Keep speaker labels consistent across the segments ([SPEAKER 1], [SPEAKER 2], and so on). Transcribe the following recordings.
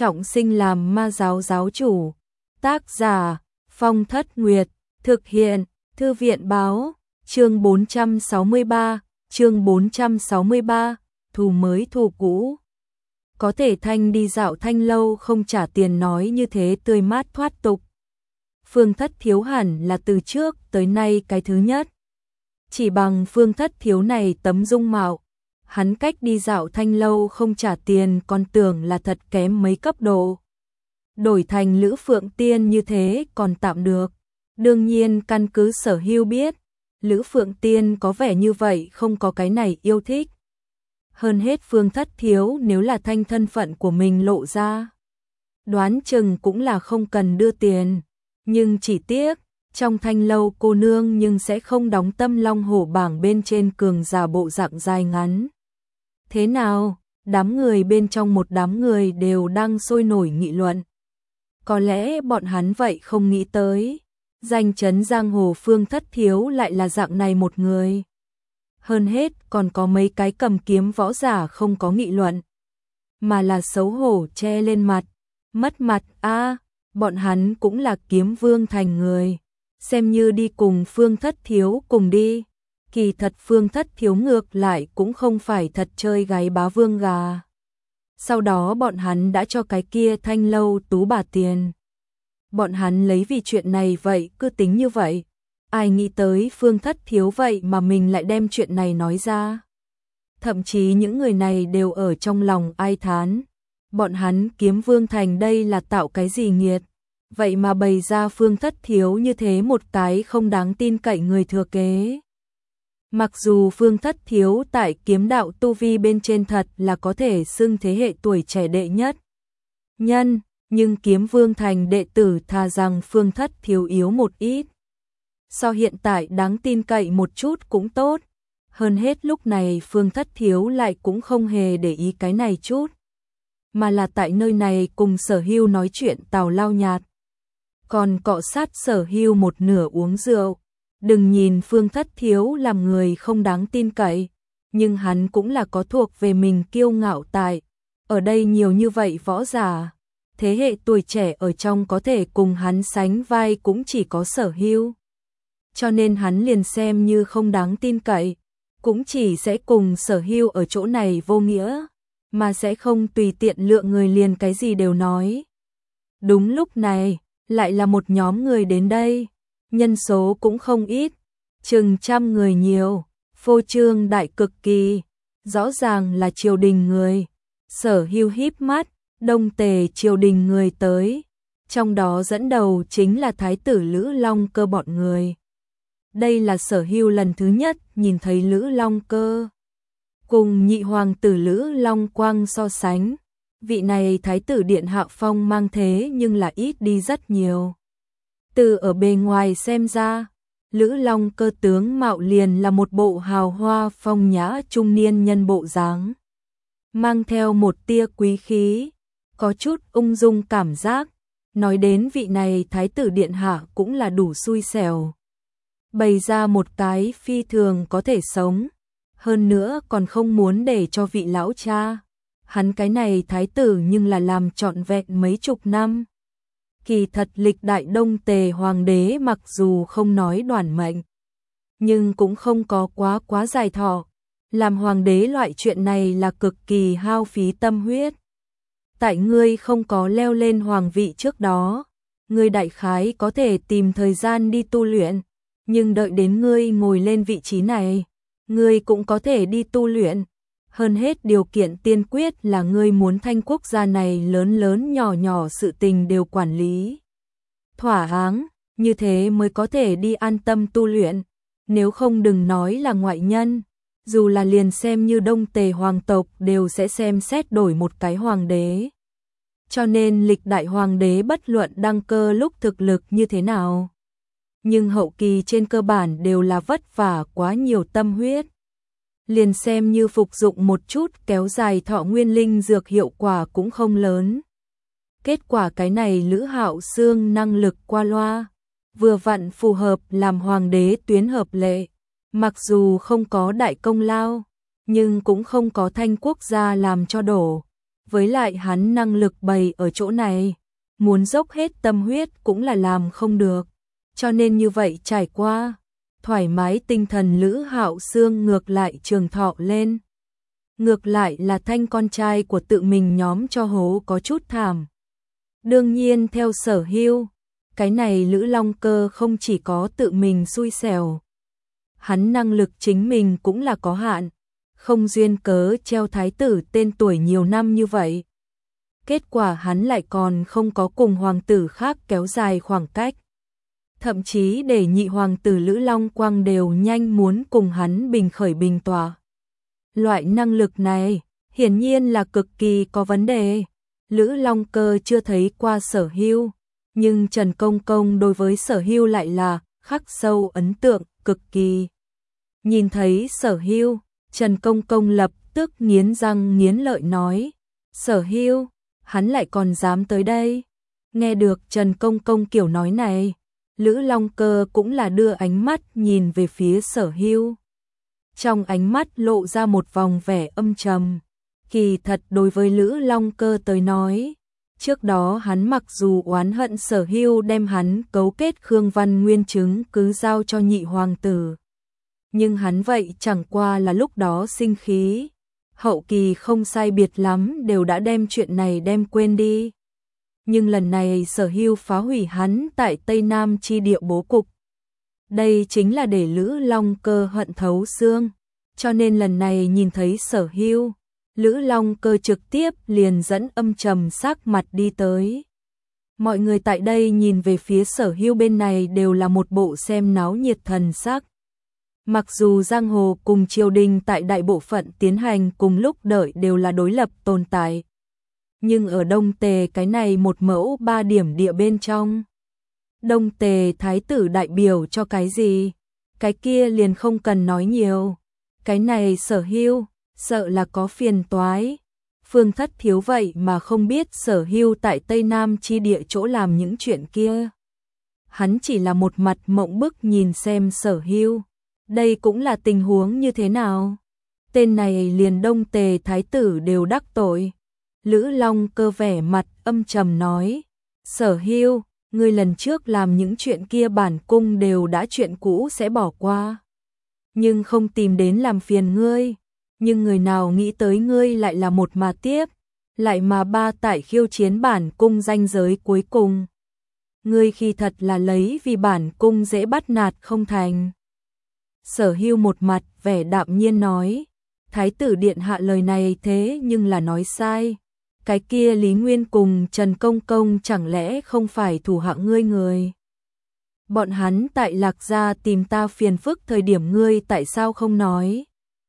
[SPEAKER 1] trọng sinh làm ma giáo giáo chủ. Tác giả Phong Thất Nguyệt, thực hiện Thư viện báo, chương 463, thù mới thù cũ. Có thể Thanh đi dạo Thanh lâu không trả tiền nói như thế tươi mát thoát tục. Phương Thất Thiếu hẳn là từ trước tới nay cái thứ nhất. Chỉ bằng Phương Thất Thiếu này tấm dung mạo, hắn cách đi dạo Thanh lâu không trả tiền còn tưởng là thật kém mấy cấp độ. Đổi thành Lữ Phượng Tiên như thế còn tạm được. Đương nhiên căn cứ Sở Hưu biết, Lữ Phượng Tiên có vẻ như vậy không có cái này yêu thích. Hơn hết Phương Thất Thiếu nếu là Thanh thân phận của mình lộ ra, đoán chừng cũng là không cần đưa tiền. Nhưng chỉ tiếc, trong Thanh lâu cô nương nhưng sẽ không đóng tâm long hổ bảng bên trên cường giả bộ dạng dài ngắn. Thế nào, đám người bên trong một đám người đều đang sôi nổi nghị luận. Có lẽ bọn hắn vậy không nghĩ tới, danh chấn giang hồ Phương Thất Thiếu lại là dạng này một người. Hơn hết còn có mấy cái cầm kiếm võ giả không có nghị luận, mà là xấu hổ che lên mặt, mất mặt a. Bọn hắn cũng là kiếm vương thành người, xem như đi cùng Phương Thất Thiếu cùng đi. Kỳ thật Phương Thất Thiếu ngược lại cũng không phải thật chơi gái bá vương gà. Sau đó bọn hắn đã cho cái kia Thanh lâu tú bà tiền. Bọn hắn lấy vì chuyện này vậy cứ tính như vậy. Ai nghĩ tới Phương Thất Thiếu vậy mà mình lại đem chuyện này nói ra. Thậm chí những người này đều ở trong lòng ai thán. Bọn hắn kiếm vương thành đây là tạo cái gì nghiệt. Vậy mà bày ra Phương Thất Thiếu như thế một cái không đáng tin cậy người thừa kế. Mặc dù Phương Thất Thiếu tại kiếm đạo tu vi bên trên thật là có thể xưng thế hệ tuổi trẻ đệ nhất nhân, nhưng kiếm vương thành đệ tử thà rằng Phương Thất Thiếu yếu một ít. So hiện tại đáng tin cậy một chút cũng tốt. Hơn hết lúc này Phương Thất Thiếu lại cũng không hề để ý cái này chút, mà là tại nơi này cùng Sở Hưu nói chuyện tào lao nhạt. Còn cọ sát Sở Hưu một nửa uống rượu. Đừng nhìn Phương Thất Thiếu làm người không đáng tin cậy, nhưng hắn cũng là có thuộc về mình kiêu ngạo tại. Ở đây nhiều như vậy võ giả, thế hệ tuổi trẻ ở trong có thể cùng hắn sánh vai cũng chỉ có Sở Hưu. Cho nên hắn liền xem như không đáng tin cậy, cũng chỉ sẽ cùng Sở Hưu ở chỗ này vô nghĩa, mà sẽ không tùy tiện lựa người liền cái gì đều nói. Đúng lúc này, lại là một nhóm người đến đây. Nhân số cũng không ít, chừng 100 người nhiều, phô trương đại cực kỳ, rõ ràng là triều đình người. Sở Hưu híp mắt, đông tề triều đình người tới, trong đó dẫn đầu chính là Thái tử Lữ Long Cơ bọn người. Đây là Sở Hưu lần thứ nhất nhìn thấy Lữ Long Cơ. Cùng nhị hoàng tử Lữ Long Quang so sánh, vị này Thái tử điện hạ phong mang thế nhưng là ít đi rất nhiều. Từ ở bề ngoài xem ra, Lữ Long Cơ tướng mạo liền là một bộ hào hoa phong nhã trung niên nhân bộ dáng, mang theo một tia quý khí, có chút ung dung cảm giác. Nói đến vị này Thái tử điện hạ cũng là đủ xui xẻo, bày ra một cái phi thường có thể sống, hơn nữa còn không muốn để cho vị lão cha. Hắn cái này thái tử nhưng là làm trọn vẹn mấy chục năm. Kỳ thật lịch đại đông tề hoàng đế mặc dù không nói đoản mệnh, nhưng cũng không có quá dài thọ. Làm hoàng đế loại chuyện này là cực kỳ hao phí tâm huyết. Tại ngươi không có leo lên hoàng vị trước đó, ngươi đại khái có thể tìm thời gian đi tu luyện, nhưng đợi đến ngươi ngồi lên vị trí này, ngươi cũng có thể đi tu luyện. Hơn hết điều kiện tiên quyết là ngươi muốn Thanh quốc gia này lớn lớn nhỏ nhỏ sự tình đều quản lý thỏa đáng, như thế mới có thể đi an tâm tu luyện. Nếu không đừng nói là ngoại nhân, dù là liền xem như đông tề hoàng tộc đều sẽ xem xét đổi một cái hoàng đế. Cho nên lịch đại hoàng đế bất luận đăng cơ lúc thực lực như thế nào, nhưng hậu kỳ trên cơ bản đều là vất vả quá nhiều tâm huyết. Liền xem như phục dụng một chút kéo dài thọ nguyên linh dược hiệu quả cũng không lớn. Kết quả cái này Lữ Hạo Xương năng lực qua loa, vừa vặn phù hợp làm hoàng đế tuyến hợp lệ. Mặc dù không có đại công lao, nhưng cũng không có Thanh quốc gia làm cho đổ. với lại hắn năng lực bày ở chỗ này, muốn dốc hết tâm huyết cũng là làm không được, cho nên như vậy trải qua, thoải mái tinh thần Lữ Hạo Xương ngược lại trường thọ lên. Ngược lại là Thanh con trai của tự mình nhóm cho hố có chút thảm. Đương nhiên theo Sở Hưu, cái này Lữ Long Cơ không chỉ có tự mình xui xẻo, hắn năng lực chính mình cũng là có hạn, không duyên cớ treo thái tử tên tuổi nhiều năm như vậy. Kết quả hắn lại còn không có cùng hoàng tử khác kéo dài khoảng cách. Thậm chí để nhị hoàng tử Lữ Long Quang đều nhanh muốn cùng hắn bình khởi bình tọa. Loại năng lực này, hiển nhiên là cực kỳ có vấn đề. Lữ Long Cơ chưa thấy qua Sở Hưu, nhưng Trần Công Công đối với Sở Hưu lại là khắc sâu ấn tượng cực kỳ. Nhìn thấy Sở Hưu, Trần Công Công lập tức nghiến răng nghiến lợi nói, Sở Hưu, hắn lại còn dám tới đây. Nghe được Trần Công Công kiểu nói này, Lữ Long Cơ cũng là đưa ánh mắt nhìn về phía Sở Hưu. Trong ánh mắt lộ ra một vòng vẻ âm trầm. Kỳ thật đối với Lữ Long Cơ tới nói, trước đó hắn mặc dù oán hận Sở Hưu đem hắn cấu kết Khương Văn Nguyên chứng cứ giao cho nhị hoàng tử. Nhưng hắn vậy chẳng qua là lúc đó sinh khí, hậu kỳ không sai biệt lắm đều đã đem chuyện này đem quên đi. Nhưng lần này Sở Hưu phá hủy hắn tại Tây Nam chi địa bố cục. Đây chính là để Lữ Long Cơ hận thấu xương, cho nên lần này nhìn thấy Sở Hưu, Lữ Long Cơ trực tiếp liền dẫn âm trầm sắc mặt đi tới. Mọi người tại đây nhìn về phía Sở Hưu bên này đều là một bộ xem náo nhiệt thần sắc. Mặc dù giang hồ cùng triều đình tại đại bộ phận tiến hành cùng lúc đợi đều là đối lập tồn tại, nhưng ở Đông Tề cái này một mẫu 3 điểm địa bên trong, Đông Tề thái tử đại biểu cho cái gì, cái kia liền không cần nói nhiều. Cái này Sở Hưu, sợ là có phiền toái. Phương Thất Thiếu vậy mà không biết Sở Hưu tại Tây Nam chi địa chỗ làm những chuyện kia. Hắn chỉ là một mặt mộng bức nhìn xem Sở Hưu. Đây cũng là tình huống như thế nào? Tên này liền Đông Tề thái tử đều đắc tội. Lữ Long Cơ vẻ mặt âm trầm nói, Sở Hưu, ngươi lần trước làm những chuyện kia bản cung đều đã chuyện cũ sẽ bỏ qua, nhưng không tìm đến làm phiền ngươi. Nhưng người nào nghĩ tới ngươi lại là một mà tiếp, lại mà ba tại khiêu chiến bản cung ranh giới cuối cùng. Ngươi khi thật là lấy vì bản cung dễ bắt nạt không thành. Sở Hưu một mặt vẻ đạm nhiên nói, Thái tử điện hạ lời này thế nhưng là nói sai. Cái kia Lý Nguyên cùng Trần Công Công chẳng lẽ không phải thủ hạ ngươi người? Bọn hắn tại Lạc Gia tìm ta phiền phức thời điểm ngươi tại sao không nói?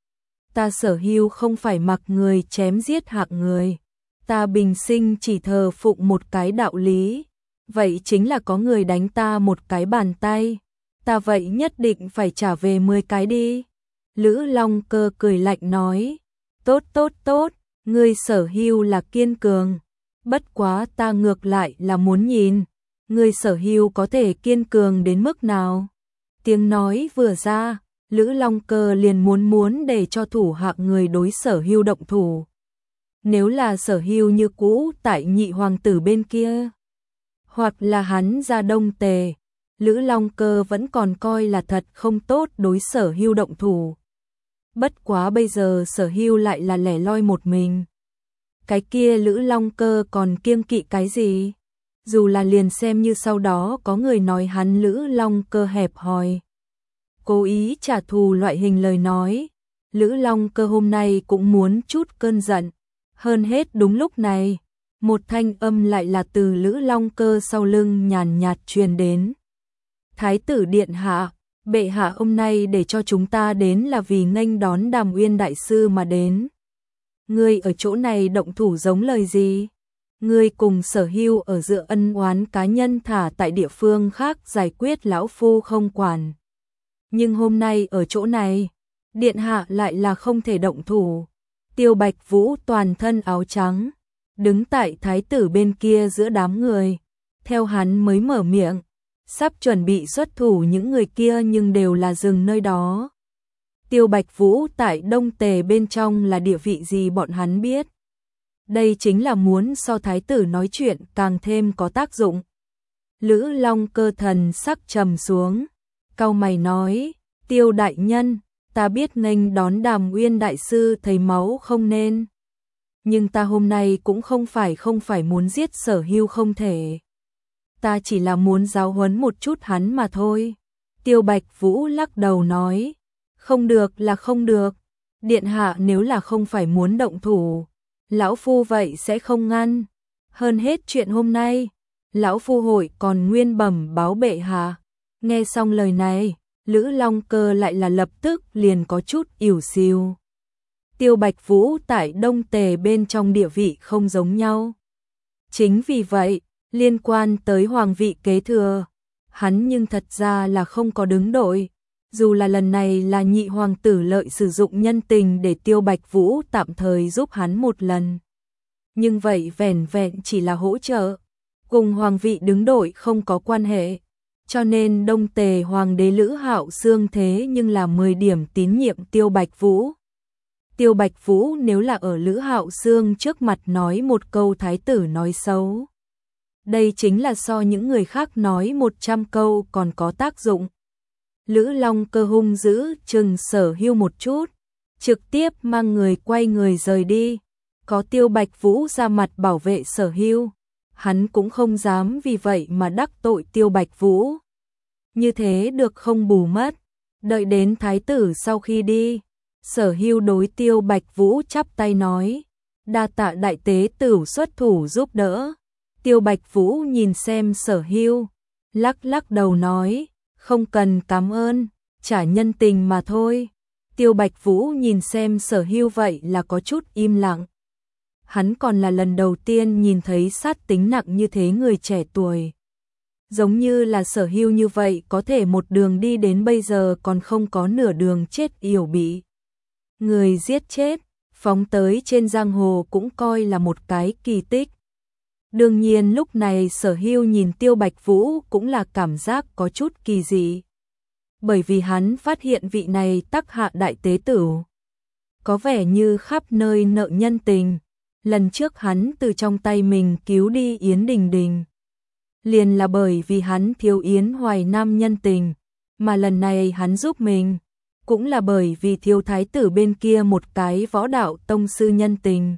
[SPEAKER 1] Ta Sở Hưu không phải mặc người chém giết hạng người. Ta bình sinh chỉ thờ phụng một cái đạo lý. Vậy chính là có người đánh ta một cái bàn tay. Ta vậy nhất định phải trả về 10 cái đi. Lữ Long Cơ cười lạnh nói. Tốt tốt tốt, ngươi Sở Hưu là kiên cường. Bất quá ta ngược lại là muốn nhìn. Ngươi Sở Hưu có thể kiên cường đến mức nào? Tiếng nói vừa ra, Lữ Long Cơ liền muốn để cho thủ hạ người đối Sở Hưu động thủ. Nếu là Sở Hưu như cũ tại nhị hoàng tử bên kia, hoặc là hắn ra Đông Tề, Lữ Long Cơ vẫn còn coi là thật không tốt đối Sở Hưu động thủ. Bất quá bây giờ Sở Hưu lại là lẻ loi một mình. Cái kia Lữ Long Cơ còn kiêng kỵ cái gì? Dù là liền xem như sau đó có người nói hắn Lữ Long Cơ hẹp hòi, cố ý trả thù loại hình lời nói, Lữ Long Cơ hôm nay cũng muốn chút cơn giận. Hơn hết đúng lúc này, một thanh âm lại là từ Lữ Long Cơ sau lưng nhàn nhạt truyền đến. Thái tử điện hạ, bệ hạ hôm nay để cho chúng ta đến là vì nghênh đón Đàm Uyên đại sư mà đến. Ngươi ở chỗ này động thủ giống lời gì? Ngươi cùng Sở Hưu ở giữa ân oán cá nhân thả tại địa phương khác giải quyết lão phu không quản. Nhưng hôm nay ở chỗ này, điện hạ lại là không thể động thủ. Tiêu Bạch Vũ toàn thân áo trắng, đứng tại thái tử bên kia giữa đám người. Theo hắn mới mở miệng, sắp chuẩn bị xuất thủ những người kia nhưng đều là dừng nơi đó. Tiêu Bạch Vũ tại Đông Tề bên trong là địa vị gì bọn hắn biết. Đây chính là muốn so thái tử nói chuyện càng thêm có tác dụng. Lữ Long Cơ thần sắc trầm xuống, cau mày nói, Tiêu đại nhân, ta biết nghênh đón Đàm Uyên đại sư thấy máu không nên. Nhưng ta hôm nay cũng không phải muốn giết Sở Hưu không thể. Ta chỉ là muốn giáo huấn một chút hắn mà thôi. Tiêu Bạch Vũ lắc đầu nói, không được là không được. Điện hạ nếu là không phải muốn động thủ, lão phu vậy sẽ không ngăn. Hơn hết chuyện hôm nay, lão phu hội còn nguyên bẩm báo bệ hạ. Nghe xong lời này, Lữ Long Cơ lại là lập tức liền có chút ỉu xìu. Tiêu Bạch Vũ tại Đông Tề bên trong địa vị không giống nhau. Chính vì vậy, liên quan tới hoàng vị kế thừa, hắn nhưng thật ra là không có đứng đội. Dù là lần này là nhị hoàng tử Lợi sử dụng nhân tình để Tiêu Bạch Vũ tạm thời giúp hắn một lần. Nhưng vậy vẻn vẹn chỉ là hỗ trợ, cùng hoàng vị đứng đội không có quan hệ. Cho nên Đông Tề hoàng đế Lữ Hạo Xương thế nhưng là 10 điểm tín nhiệm Tiêu Bạch Vũ. Tiêu Bạch Vũ nếu là ở Lữ Hạo Xương trước mặt nói một câu thái tử nói xấu, đây chính là so những người khác nói 100 câu còn có tác dụng. Lữ Long Cơ hung dữ chừng Sở Hưu một chút, trực tiếp mang người quay người rời đi. Có Tiêu Bạch Vũ ra mặt bảo vệ Sở Hưu, hắn cũng không dám vì vậy mà đắc tội Tiêu Bạch Vũ. Như thế được không bù mất. Đợi đến thái tử sau khi đi, Sở Hưu đối Tiêu Bạch Vũ chắp tay nói, đa tạ đại tế tử xuất thủ giúp đỡ. Tiêu Bạch Vũ nhìn xem Sở Hưu, lắc lắc đầu nói, không cần cảm ơn, trả nhân tình mà thôi. Tiêu Bạch Vũ nhìn xem Sở Hưu vậy là có chút im lặng. Hắn còn là lần đầu tiên nhìn thấy sát tính nặng như thế người trẻ tuổi. Giống như là Sở Hưu như vậy có thể một đường đi đến bây giờ còn không có nửa đường chết yểu bị người giết chết, phóng tới trên giang hồ cũng coi là một cái kỳ tích. Đương nhiên lúc này Sở Hưu nhìn Tiêu Bạch Vũ cũng là cảm giác có chút kỳ dị. Bởi vì hắn phát hiện vị này Tắc Hạ đại tế tử có vẻ như khắp nơi nợ nhân tình. Lần trước hắn từ trong tay mình cứu đi Yến Đình Đình, liền là bởi vì hắn thiếu Yến Hoài Nam nhân tình, mà lần này hắn giúp mình, cũng là bởi vì thiếu thái tử bên kia một cái võ đạo tông sư nhân tình.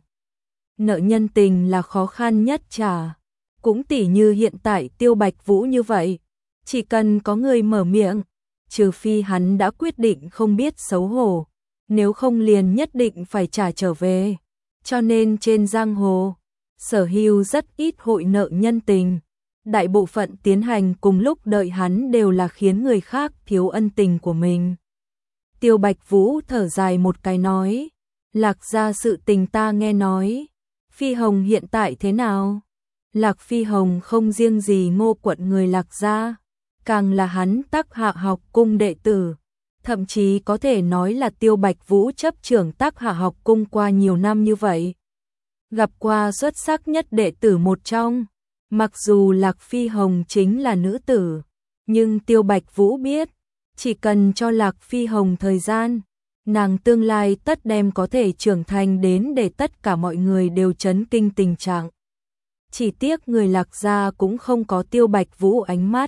[SPEAKER 1] Nợ nhân tình là khó khăn nhất trả, cũng tỉ như hiện tại Tiêu Bạch Vũ như vậy, chỉ cần có người mở miệng, trừ phi hắn đã quyết định không biết xấu hổ, nếu không liền nhất định phải trả trở về. Cho nên trên giang hồ, Sở Hưu rất ít hội nợ nhân tình. Đại bộ phận tiến hành cùng lúc đợi hắn đều là khiến người khác thiếu ân tình của mình. Tiêu Bạch Vũ thở dài một cái nói, Lạc gia sự tình ta nghe nói, Phi Hồng hiện tại thế nào? Lạc Phi Hồng không riêng gì Ngô quận người Lạc gia, càng là hắn Tắc Hạ học cung đệ tử. Thậm chí có thể nói là Tiêu Bạch Vũ chấp trưởng Tắc Hạ học cung qua nhiều năm như vậy. Gặp qua xuất sắc nhất đệ tử một trong, mặc dù Lạc Phi Hồng chính là nữ tử, nhưng Tiêu Bạch Vũ biết, chỉ cần cho Lạc Phi Hồng thời gian, nàng tương lai tất đem có thể trưởng thành đến để tất cả mọi người đều chấn kinh tình trạng. Chỉ tiếc người Lạc gia cũng không có Tiêu Bạch Vũ ánh mắt.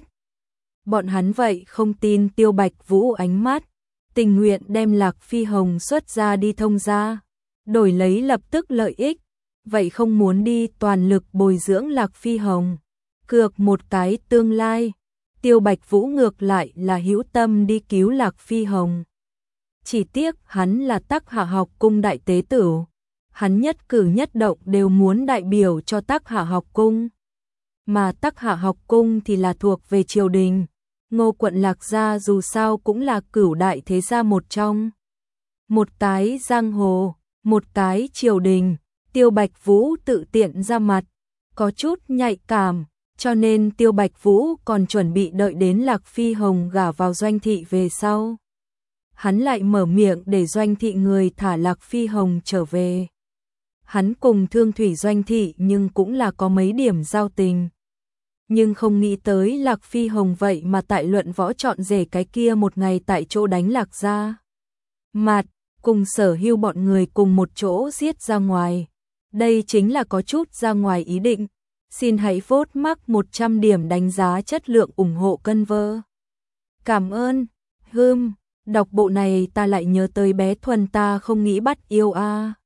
[SPEAKER 1] Bọn hắn vậy không tin Tiêu Bạch Vũ ánh mắt, tình nguyện đem Lạc Phi Hồng xuất ra đi thông gia, đổi lấy lập tức lợi ích, vậy không muốn đi toàn lực bồi dưỡng Lạc Phi Hồng, cược một cái tương lai. Tiêu Bạch Vũ ngược lại là hữu tâm đi cứu Lạc Phi Hồng. Chỉ tiếc hắn là Tắc Hạ học cung đại tế tử, hắn nhất cử nhất động đều muốn đại biểu cho Tắc Hạ học cung, mà Tắc Hạ học cung thì là thuộc về triều đình. Ngô quận Lạc gia dù sao cũng là cửu đại thế gia một trong. Một cái giang hồ, một cái triều đình, Tiêu Bạch Vũ tự tiện ra mặt, có chút nhạy cảm, cho nên Tiêu Bạch Vũ còn chuẩn bị đợi đến Lạc Phi Hồng gả vào Doanh thị về sau. Hắn lại mở miệng để Doanh thị người thả Lạc Phi Hồng trở về. Hắn cùng Thương Thủy Doanh thị nhưng cũng là có mấy điểm giao tình. Nhưng không nghĩ tới Lạc Phi Hồng vậy mà tại luận võ chọn rể cái kia một ngày tại chỗ đánh Lạc gia. Mạt, cùng Sở Hưu bọn người cùng một chỗ giết ra ngoài. Đây chính là có chút ra ngoài ý định. Xin hãy vote mắc 100 điểm đánh giá chất lượng ủng hộ cân vơ. Cảm ơn. Đọc bộ này ta lại nhớ tới bé Thuần ta không nghĩ bắt yêu a.